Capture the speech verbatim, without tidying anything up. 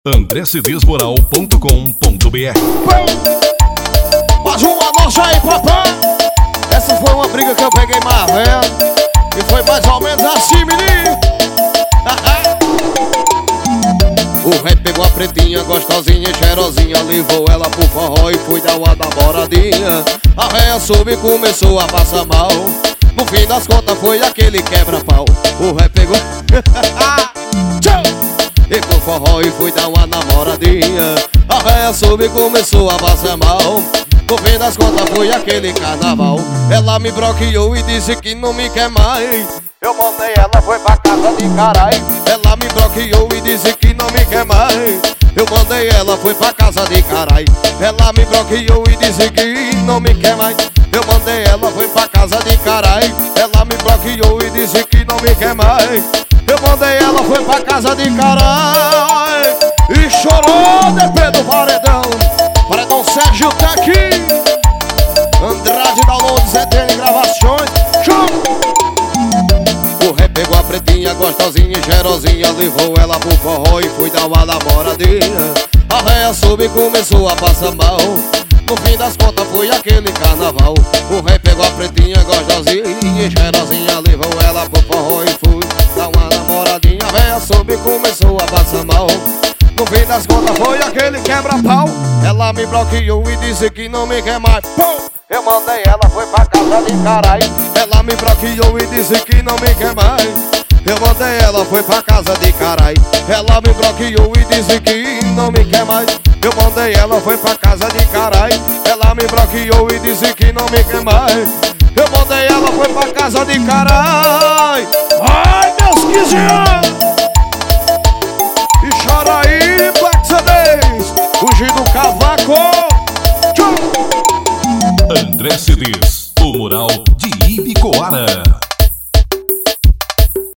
andré cedês moral ponto com ponto br. Mais uma nossa aí, papai. Essa foi uma briga que eu peguei mais velho e foi mais ou menos assim, menino. O rei pegou a pretinha, gostosinha e cheirosinha, levou ela pro forró e foi dar uma namoradinha. A véia soube e começou a passar mal. No fim das contas foi aquele quebra-pau. O rei pegou e pro forró e foi dar uma namoradinha. A véia soube e começou a passar mal. No fim das contas foi aquele carnaval. Ela me bloqueou e disse que não me quer mais. Eu mandei ela, foi pra casa de carai. Ela me bloqueou e disse que não me quer mais. Eu mandei ela, foi pra casa de carai. Ela me bloqueou e disse que não me quer mais. Eu mandei ela, foi pra casa de carai. Ela me bloqueou e disse que não me quer mais. Eu mandei ela, foi pra casa de carai. E chorou depois do paredão. Paredão Sérgio tá aqui. Andrade Downloads, E T N Gravações. Show! O rei pegou a pretinha, gostosinha e cheirosinha, levou ela pro forró e foi dar uma namoradinha. A véia soube e começou a passar mal. No fim das contas foi aquele carnaval. O rei pegou a pretinha, gostosinha e cheirosinha, levou ela pro forró e foi dar uma namoradinha. A véia soube e começou a passar mal. No fim das contas foi aquele quebra-pau. Ela me bloqueou e disse que não me quer mais. Eu mandei ela, foi pra casa de carai. Ela me bloqueou e disse que não me quer mais. Eu mandei ela, foi pra casa de carai. Ela me bloqueou e disse que não me quer mais. Eu mandei ela, foi pra casa de carai. Ela me bloqueou e disse que não me quer mais. Eu mandei ela, foi pra casa de carai. Ai, meus quinze anos. E chora aí, Black Cedês, fugir do cavaco. Tchau. André Cedês, o moral de Ibicoara.